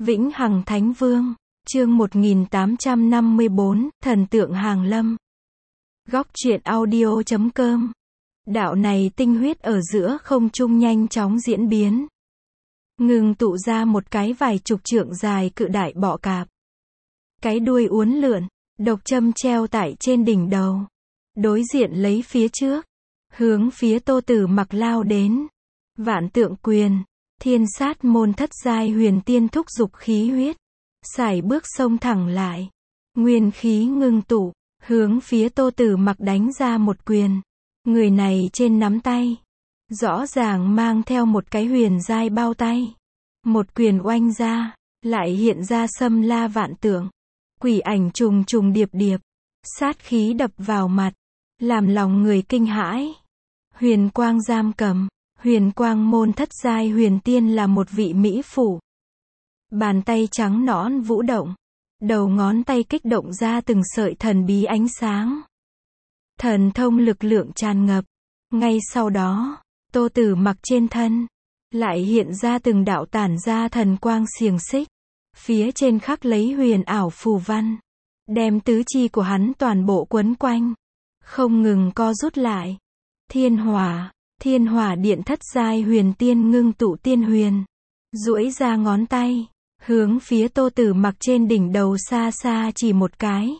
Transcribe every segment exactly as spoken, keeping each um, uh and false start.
Vĩnh Hằng Thánh Vương, chương một nghìn tám trăm năm mươi bốn, Thần tượng Hàng Lâm. Góc truyện audio chấm com. Đạo này tinh huyết ở giữa không trung nhanh chóng diễn biến. Ngừng tụ ra một cái vài chục trượng dài cự đại bọ cạp. Cái đuôi uốn lượn, độc châm treo tại trên đỉnh đầu. Đối diện lấy phía trước, hướng phía Tô Tử Mặc lao đến. Vạn tượng quyền, thiên sát môn thất giai huyền tiên thúc dục khí huyết. Sải bước xông thẳng lại. Nguyên khí ngưng tụ, hướng phía Tô Tử Mặc đánh ra một quyền. Người này trên nắm tay, rõ ràng mang theo một cái huyền giai bao tay. Một quyền oanh ra, lại hiện ra xâm la vạn tượng. Quỷ ảnh trùng trùng điệp điệp, sát khí đập vào mặt, làm lòng người kinh hãi. Huyền quang giam cầm, huyền quang môn thất giai huyền tiên là một vị mỹ phụ. Bàn tay trắng nõn vũ động, đầu ngón tay kích động ra từng sợi thần bí ánh sáng. Thần thông lực lượng tràn ngập. Ngay sau đó, Tô Tử Mặc trên thân lại hiện ra từng đạo tản ra thần quang xiềng xích. Phía trên khắc lấy huyền ảo phù văn, đem tứ chi của hắn toàn bộ quấn quanh, không ngừng co rút lại. Thiên hỏa, thiên hỏa điện thất giai huyền tiên ngưng tụ tiên huyền, duỗi ra ngón tay, hướng phía Tô Tử Mặc trên đỉnh đầu xa xa chỉ một cái.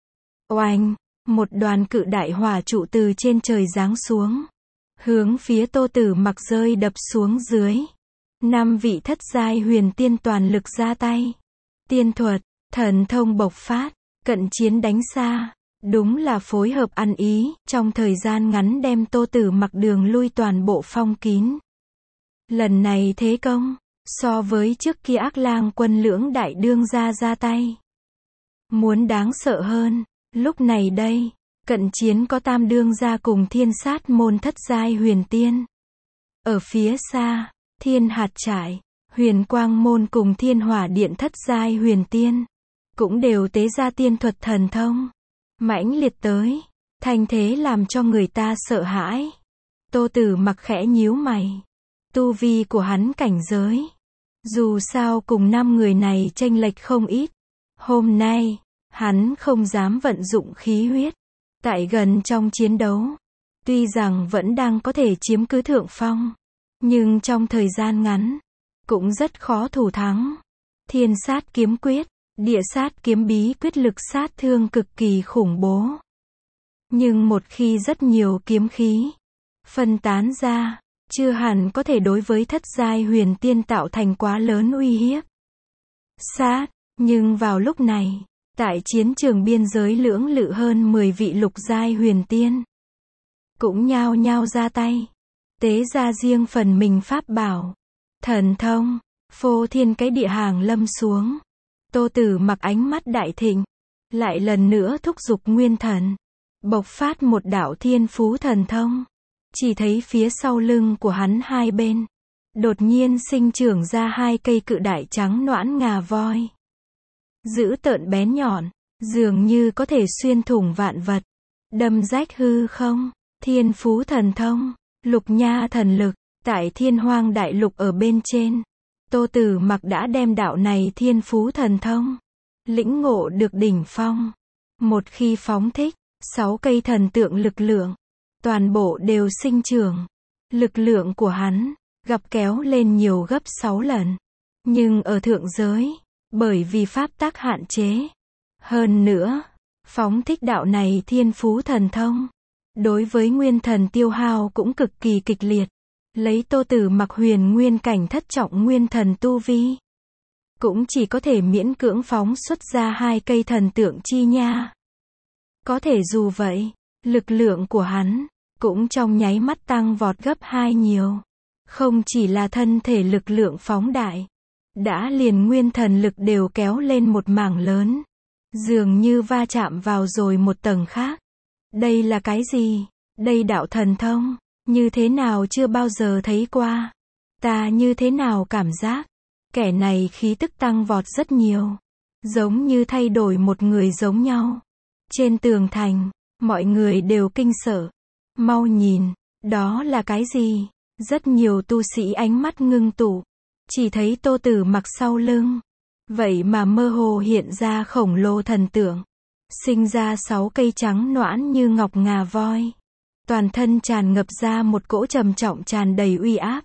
Oanh, một đoàn cự đại hỏa trụ từ trên trời giáng xuống, hướng phía Tô Tử Mặc rơi đập xuống dưới. Năm vị thất giai huyền tiên toàn lực ra tay. Tiên thuật, thần thông bộc phát, cận chiến đánh xa. Đúng là phối hợp ăn ý, trong thời gian ngắn đem Tô Tử Mặc đường lui toàn bộ phong kín. Lần này thế công, so với trước kia Ác Lang quân lưỡng đại đương gia ra tay, muốn đáng sợ hơn. Lúc này đây, cận chiến có tam đương gia cùng thiên sát môn thất giai huyền tiên. Ở phía xa, thiên hạt trại, huyền quang môn cùng thiên hỏa điện thất giai huyền tiên, cũng đều tế ra tiên thuật thần thông. Mãnh liệt tới, thanh thế làm cho người ta sợ hãi. Tô Tử Mặc khẽ nhíu mày. Tu vi của hắn cảnh giới, dù sao cùng năm người này chênh lệch không ít. Hôm nay, hắn không dám vận dụng khí huyết. Tại gần trong chiến đấu, tuy rằng vẫn đang có thể chiếm cứ thượng phong, nhưng trong thời gian ngắn, cũng rất khó thủ thắng. Thiên sát kiếm quyết, địa sát kiếm bí quyết lực sát thương cực kỳ khủng bố. Nhưng một khi rất nhiều kiếm khí phân tán ra, chưa hẳn có thể đối với thất giai huyền tiên tạo thành quá lớn uy hiếp. Sát, nhưng vào lúc này, tại chiến trường biên giới lưỡng lự hơn mười vị lục giai huyền tiên, cũng nhao nhao ra tay, tế ra riêng phần mình pháp bảo, thần thông, phô thiên cái địa hàng lâm xuống. Tô Tử Mặc ánh mắt đại thịnh, lại lần nữa thúc giục nguyên thần, bộc phát một đạo thiên phú thần thông. Chỉ thấy phía sau lưng của hắn hai bên, đột nhiên sinh trưởng ra hai cây cự đại trắng nõn ngà voi. Dữ tợn bén nhọn, dường như có thể xuyên thủng vạn vật, đâm rách hư không. Thiên phú thần thông, lục nha thần lực, tại thiên hoang đại lục ở bên trên. Tô Tử Mặc đã đem đạo này thiên phú thần thông, lĩnh ngộ được đỉnh phong. Một khi phóng thích, sáu cây thần tượng lực lượng, toàn bộ đều sinh trưởng. Lực lượng của hắn, gặp kéo lên nhiều gấp sáu lần. Nhưng ở thượng giới, bởi vì pháp tắc hạn chế. Hơn nữa, phóng thích đạo này thiên phú thần thông, đối với nguyên thần tiêu hao cũng cực kỳ kịch liệt. Lấy Tô Tử Mặc huyền nguyên cảnh thất trọng nguyên thần tu vi, cũng chỉ có thể miễn cưỡng phóng xuất ra hai cây thần tượng chi nha. Có thể dù vậy, lực lượng của hắn, cũng trong nháy mắt tăng vọt gấp hai nhiều. Không chỉ là thân thể lực lượng phóng đại, đã liền nguyên thần lực đều kéo lên một mảng lớn. Dường như va chạm vào rồi một tầng khác. Đây là cái gì? Đây đạo thần thông, như thế nào chưa bao giờ thấy qua. Ta như thế nào cảm giác, kẻ này khí tức tăng vọt rất nhiều. Giống như thay đổi một người giống nhau. Trên tường thành, mọi người đều kinh sợ. Mau nhìn, đó là cái gì? Rất nhiều tu sĩ ánh mắt ngưng tụ. Chỉ thấy Tô Tử Mặc sau lưng, Vậy mà mơ hồ hiện ra khổng lồ thần tượng. Sinh ra sáu cây trắng noãn như ngọc ngà voi. Toàn thân tràn ngập ra một cỗ trầm trọng tràn đầy uy áp.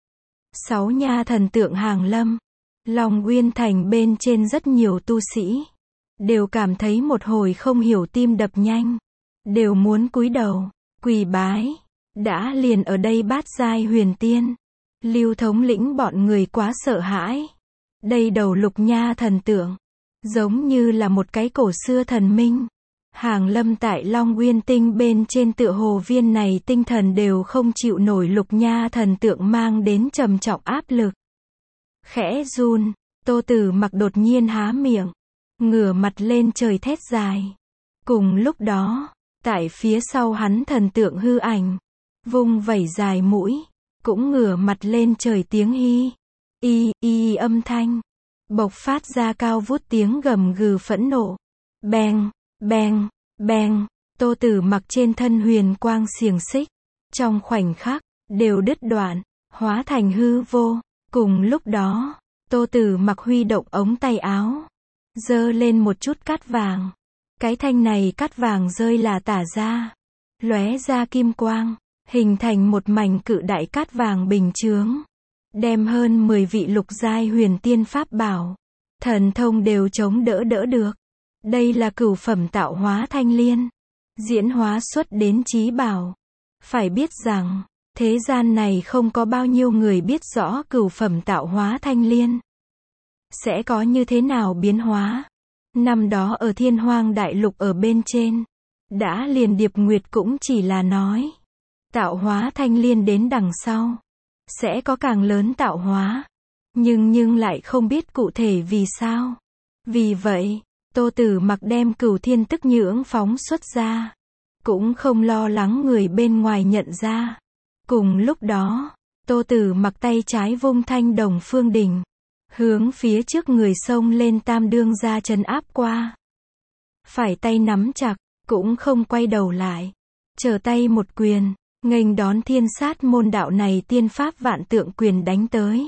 Sáu nha thần tượng hàng lâm. Long Uyên Thành bên trên rất nhiều tu sĩ. Đều cảm thấy một hồi không hiểu tim đập nhanh. Đều muốn cúi đầu, quỳ bái. Đã liền ở đây bát giai huyền tiên. Lưu thống lĩnh bọn người quá sợ hãi. Đây đầu lục nha thần tượng. Giống như là một cái cổ xưa thần minh. Hàng lâm tại Long Uyên Tinh bên trên tựa hồ viên này tinh thần đều không chịu nổi lục nha thần tượng mang đến trầm trọng áp lực. Khẽ run, Tô Tử Mặc đột nhiên há miệng. Ngửa mặt lên trời thét dài. Cùng lúc đó, tại phía sau hắn thần tượng hư ảnh. Vung vẩy dài mũi. Cũng ngửa mặt lên trời tiếng hi. Y, y âm thanh. Bộc phát ra cao vút tiếng gầm gừ phẫn nộ. Beng, beng, beng. Tô Tử Mặc trên thân huyền quang xiềng xích. Trong khoảnh khắc, đều đứt đoạn. Hóa thành hư vô. Cùng lúc đó, Tô Tử Mặc huy động ống tay áo. Giơ lên một chút cát vàng. Cái thanh này cát vàng rơi là tả ra. Lóe ra kim quang. Hình thành một mảnh cự đại cát vàng bình chướng. Đem hơn mười vị lục giai huyền tiên pháp bảo. Thần thông đều chống đỡ đỡ được. Đây là cửu phẩm tạo hóa thanh liên. Diễn hóa xuất đến chí bảo. Phải biết rằng, thế gian này không có bao nhiêu người biết rõ cửu phẩm tạo hóa thanh liên. Sẽ có như thế nào biến hóa. Năm đó ở Thiên Hoang Đại Lục ở bên trên. Đã liền Điệp Nguyệt cũng chỉ là nói. Tạo hóa thanh liên đến đằng sau. Sẽ có càng lớn tạo hóa. Nhưng nhưng lại không biết cụ thể vì sao. Vì vậy, Tô Tử Mặc đem cửu thiên tức nhưỡng phóng xuất ra. Cũng không lo lắng người bên ngoài nhận ra. Cùng lúc đó, Tô Tử Mặc tay trái vung thanh đồng phương đỉnh. Hướng phía trước người xông lên tam đương ra trấn áp qua. Phải tay nắm chặt, cũng không quay đầu lại. Trở tay một quyền, nghênh đón thiên sát môn đạo này tiên pháp vạn tượng quyền đánh tới.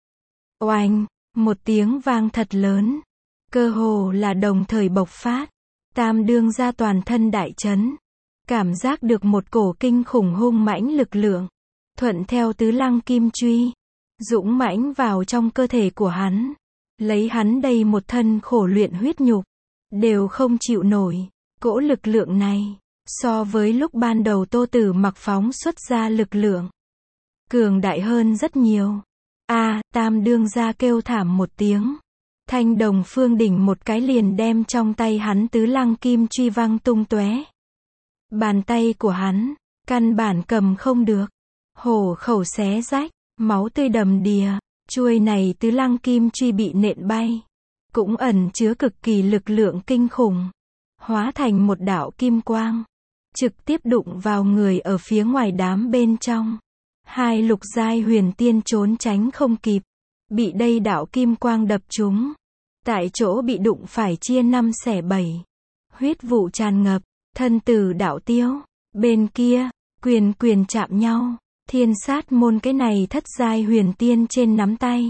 Oanh, một tiếng vang thật lớn. Cơ hồ là đồng thời bộc phát. Tam đương ra toàn thân đại chấn. Cảm giác được một cổ kinh khủng hung mãnh lực lượng. Thuận theo tứ lăng kim truy. Dũng mãnh vào trong cơ thể của hắn. Lấy hắn đây một thân khổ luyện huyết nhục. Đều không chịu nổi. Cỗ lực lượng này. So với lúc ban đầu Tô Tử Mặc phóng xuất ra lực lượng. Cường đại hơn rất nhiều. A, tam đương ra kêu thảm một tiếng. Thanh đồng phương đỉnh một cái liền đem trong tay hắn tứ lăng kim truy văng tung tóe. Bàn tay của hắn, căn bản cầm không được. Hổ khẩu xé rách, máu tươi đầm đìa. Chuôi này tứ lăng kim truy bị nện bay. Cũng ẩn chứa cực kỳ lực lượng kinh khủng. Hóa thành một đạo kim quang. Trực tiếp đụng vào người ở phía ngoài đám bên trong. Hai lục giai huyền tiên trốn tránh không kịp. Bị đây đạo kim quang đập trúng. Tại chỗ bị đụng phải chia năm xẻ bảy. Huyết vụ tràn ngập, thân tử đạo tiêu. Bên kia, quyền quyền chạm nhau. Thiên sát môn cái này thất giai huyền tiên trên nắm tay.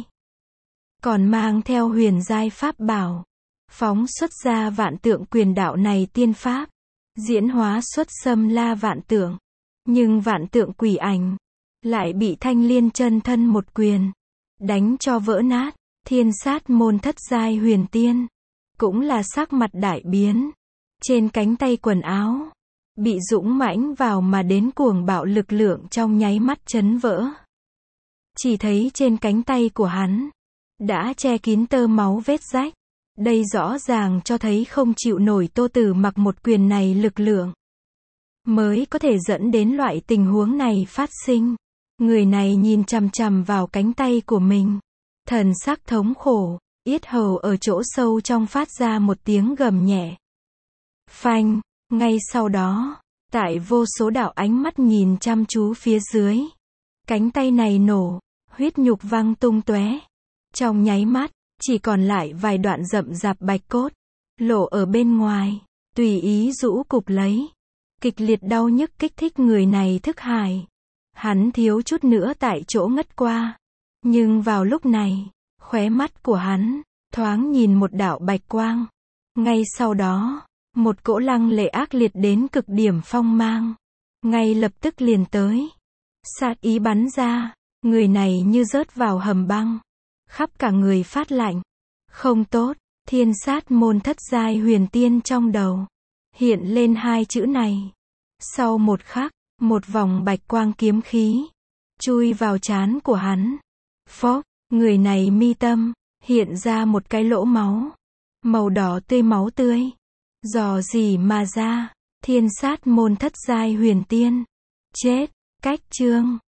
Còn mang theo huyền giai pháp bảo. Phóng xuất ra vạn tượng quyền đạo này tiên pháp. Diễn hóa xuất xâm la vạn tượng. Nhưng vạn tượng quỷ ảnh. Lại bị thanh liên chân thân một quyền. Đánh cho vỡ nát. Thiên sát môn thất giai huyền tiên. Cũng là sắc mặt đại biến. Trên cánh tay quần áo. Bị dũng mãnh vào mà đến cuồng bạo lực lượng trong nháy mắt chấn vỡ. Chỉ thấy trên cánh tay của hắn. Đã che kín tơ máu vết rách. Đây rõ ràng cho thấy không chịu nổi Tô Tử Mặc một quyền này lực lượng. Mới có thể dẫn đến loại tình huống này phát sinh. Người này nhìn chằm chằm vào cánh tay của mình. Thần sắc thống khổ, yết hầu ở chỗ sâu trong phát ra một tiếng gầm nhẹ. Phanh, ngay sau đó, tại vô số đạo ánh mắt nhìn chăm chú phía dưới. Cánh tay này nổ, huyết nhục văng tung tóe. Trong nháy mắt, chỉ còn lại vài đoạn rậm rạp bạch cốt. Lộ ở bên ngoài, tùy ý rũ cục lấy. Kịch liệt đau nhức kích thích người này thức hải. Hắn thiếu chút nữa tại chỗ ngất qua. Nhưng vào lúc này, khóe mắt của hắn, thoáng nhìn một đạo bạch quang. Ngay sau đó, một cỗ lăng lệ ác liệt đến cực điểm phong mang. Ngay lập tức liền tới. Sát ý bắn ra, người này như rớt vào hầm băng. Khắp cả người phát lạnh. Không tốt, thiên sát môn thất giai huyền tiên trong đầu. Hiện lên hai chữ này. Sau một khắc, một vòng bạch quang kiếm khí chui vào trán của hắn. Phốc, người này mi tâm hiện ra một cái lỗ máu, màu đỏ tươi máu tươi. Dò dỉ mà ra, thiên sát môn thất giai huyền tiên. Chết, cách chương.